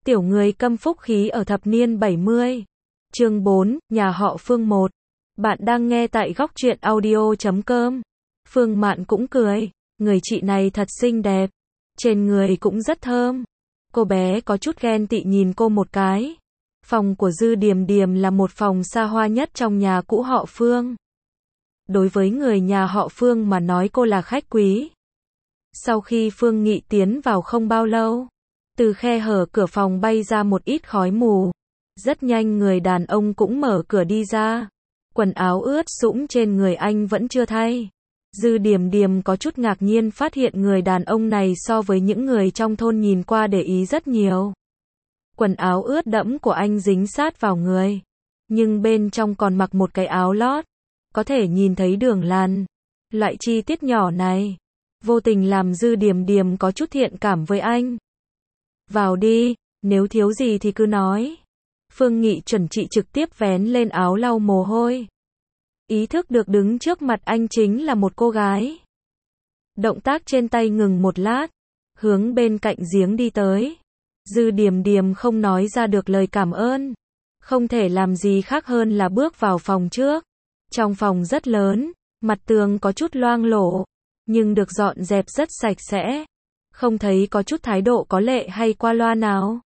Tiểu người câm phúc khí ở thập niên 70. Chương 4, nhà họ Phương 1. Bạn đang nghe tại góc truyện audio.com. Phương Mạn cũng cười. Người chị này thật xinh đẹp. Trên người cũng rất thơm. Cô bé có chút ghen tị nhìn cô một cái. Phòng của Dư Điềm Điềm là một phòng xa hoa nhất trong nhà cũ họ Phương. Đối với người nhà họ Phương mà nói cô là khách quý. Sau khi Phương Nghị tiến vào không bao lâu, từ khe hở cửa phòng bay ra một ít khói mù. Rất nhanh người đàn ông cũng mở cửa đi ra. Quần áo ướt sũng trên người anh vẫn chưa thay. Dư Điềm Điềm có chút ngạc nhiên phát hiện người đàn ông này so với những người trong thôn nhìn qua để ý rất nhiều. Quần áo ướt đẫm của anh dính sát vào người, nhưng bên trong còn mặc một cái áo lót, có thể nhìn thấy đường làn. Loại chi tiết nhỏ này, vô tình làm Dư Điềm Điềm có chút thiện cảm với anh. Vào đi, nếu thiếu gì thì cứ nói. Phương Nghị chuẩn chị trực tiếp vén lên áo lau mồ hôi. Ý thức được đứng trước mặt anh chính là một cô gái. Động tác trên tay ngừng một lát, hướng bên cạnh giếng đi tới. Dư Điềm Điềm không nói ra được lời cảm ơn. Không thể làm gì khác hơn là bước vào phòng trước. Trong phòng rất lớn, mặt tường có chút loang lổ, nhưng được dọn dẹp rất sạch sẽ. Không thấy có chút thái độ có lệ hay qua loa nào.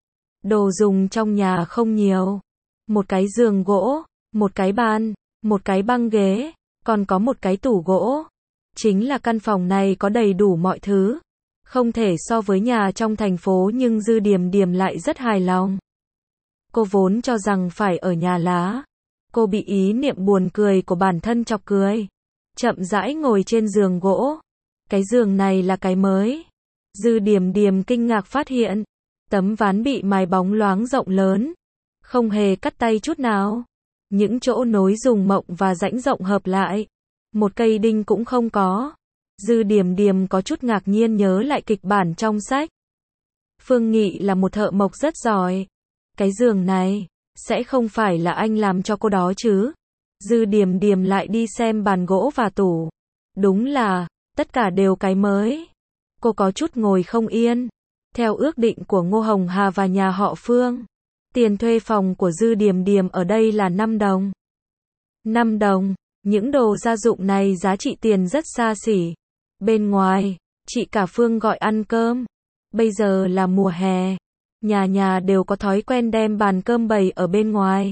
Đồ dùng trong nhà không nhiều. Một cái giường gỗ, một cái bàn, một cái băng ghế, còn có một cái tủ gỗ. Chính là căn phòng này có đầy đủ mọi thứ. Không thể so với nhà trong thành phố nhưng Dư Điềm Điềm lại rất hài lòng. Cô vốn cho rằng phải ở nhà lá. Cô bị ý niệm buồn cười của bản thân chọc cười. Chậm rãi ngồi trên giường gỗ. Cái giường này là cái mới. Dư Điềm Điềm kinh ngạc phát hiện. Tấm ván bị mài bóng loáng rộng lớn. Không hề cắt tay chút nào. Những chỗ nối dùng mộng và rãnh rộng hợp lại. Một cây đinh cũng không có. Dư Điềm Điềm có chút ngạc nhiên nhớ lại kịch bản trong sách. Phương Nghị là một thợ mộc rất giỏi. Cái giường này, sẽ không phải là anh làm cho cô đó chứ? Dư Điềm Điềm lại đi xem bàn gỗ và tủ. Đúng là, tất cả đều cái mới. Cô có chút ngồi không yên. Theo ước định của Ngô Hồng Hà và nhà họ Phương, tiền thuê phòng của Dư Điềm Điềm ở đây là 5 đồng. 5 đồng, những đồ gia dụng này giá trị tiền rất xa xỉ. Bên ngoài, chị cả Phương gọi ăn cơm. Bây giờ là mùa hè. Nhà nhà đều có thói quen đem bàn cơm bày ở bên ngoài.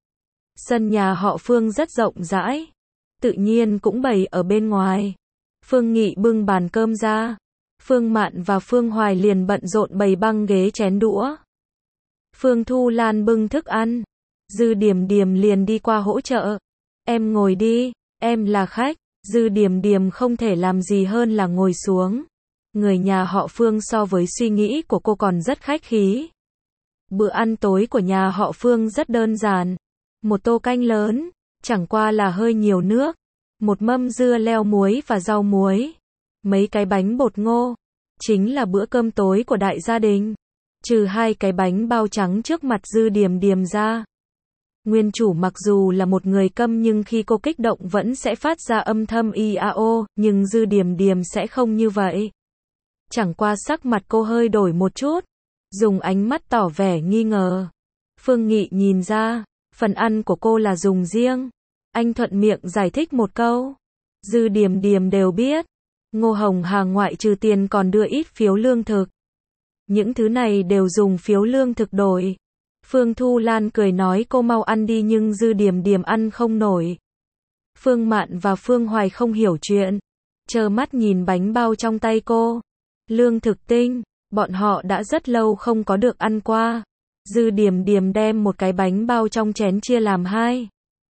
Sân nhà họ Phương rất rộng rãi. Tự nhiên cũng bày ở bên ngoài. Phương Nghị bưng bàn cơm ra. Phương Mạn và Phương Hoài liền bận rộn bày băng ghế chén đũa. Phương Thu Lan bưng thức ăn. Dư Điềm Điềm liền đi qua hỗ trợ. Em ngồi đi, em là khách. Dư Điềm Điềm không thể làm gì hơn là ngồi xuống. Người nhà họ Phương so với suy nghĩ của cô còn rất khách khí. Bữa ăn tối của nhà họ Phương rất đơn giản. Một tô canh lớn, chẳng qua là hơi nhiều nước. Một mâm dưa leo muối và rau muối. Mấy cái bánh bột ngô. Chính là bữa cơm tối của đại gia đình. Trừ 2 cái bánh bao trắng trước mặt Dư Điềm Điềm ra. Nguyên chủ mặc dù là một người câm nhưng khi cô kích động vẫn sẽ phát ra âm thầm IAO, nhưng Dư Điềm Điềm sẽ không như vậy. Chẳng qua sắc mặt cô hơi đổi một chút, dùng ánh mắt tỏ vẻ nghi ngờ. Phương Nghị nhìn ra, phần ăn của cô là dùng riêng. Anh thuận miệng giải thích một câu. Dư Điềm Điềm đều biết, Ngô Hồng Hà ngoại trừ tiền còn đưa ít phiếu lương thực. Những thứ này đều dùng phiếu lương thực đổi. Phương Thu Lan cười nói cô mau ăn đi nhưng Dư Điềm Điềm ăn không nổi. Phương Mạn và Phương Hoài không hiểu chuyện. Trơ mắt nhìn bánh bao trong tay cô. Lương thực tinh, bọn họ đã rất lâu không có được ăn qua. Dư Điềm Điềm đem một cái bánh bao trong chén chia làm 2.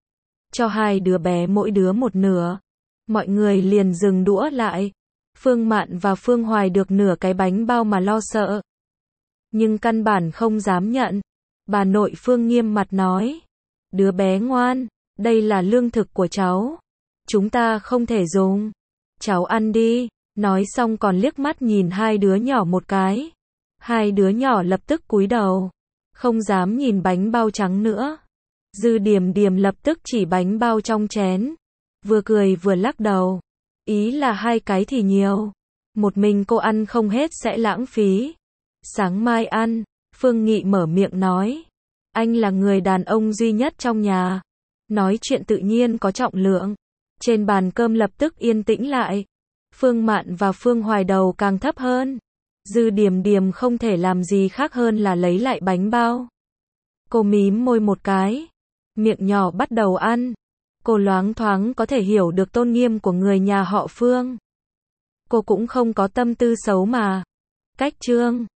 Cho 2 đứa bé mỗi đứa một nửa. Mọi người liền dừng đũa lại. Phương Mạn và Phương Hoài được nửa cái bánh bao mà lo sợ. Nhưng căn bản không dám nhận. Bà nội Phương nghiêm mặt nói. Đứa bé ngoan, đây là lương thực của cháu. Chúng ta không thể dùng. Cháu ăn đi. Nói xong còn liếc mắt nhìn 2 đứa nhỏ một cái. 2 đứa nhỏ lập tức cúi đầu. Không dám nhìn bánh bao trắng nữa. Dư Điềm Điềm lập tức chỉ bánh bao trong chén. Vừa cười vừa lắc đầu. Ý là 2 cái thì nhiều. Một mình cô ăn không hết sẽ lãng phí. Sáng mai ăn. Phương Nghị mở miệng nói. Anh là người đàn ông duy nhất trong nhà. Nói chuyện tự nhiên có trọng lượng. Trên bàn cơm lập tức yên tĩnh lại. Phương Mạn và Phương Hoài đầu càng thấp hơn. Dư Điềm Điềm không thể làm gì khác hơn là lấy lại bánh bao. Cô mím môi một cái. Miệng nhỏ bắt đầu ăn. Cô loáng thoáng có thể hiểu được tôn nghiêm của người nhà họ Phương. Cô cũng không có tâm tư xấu mà. Cách Trương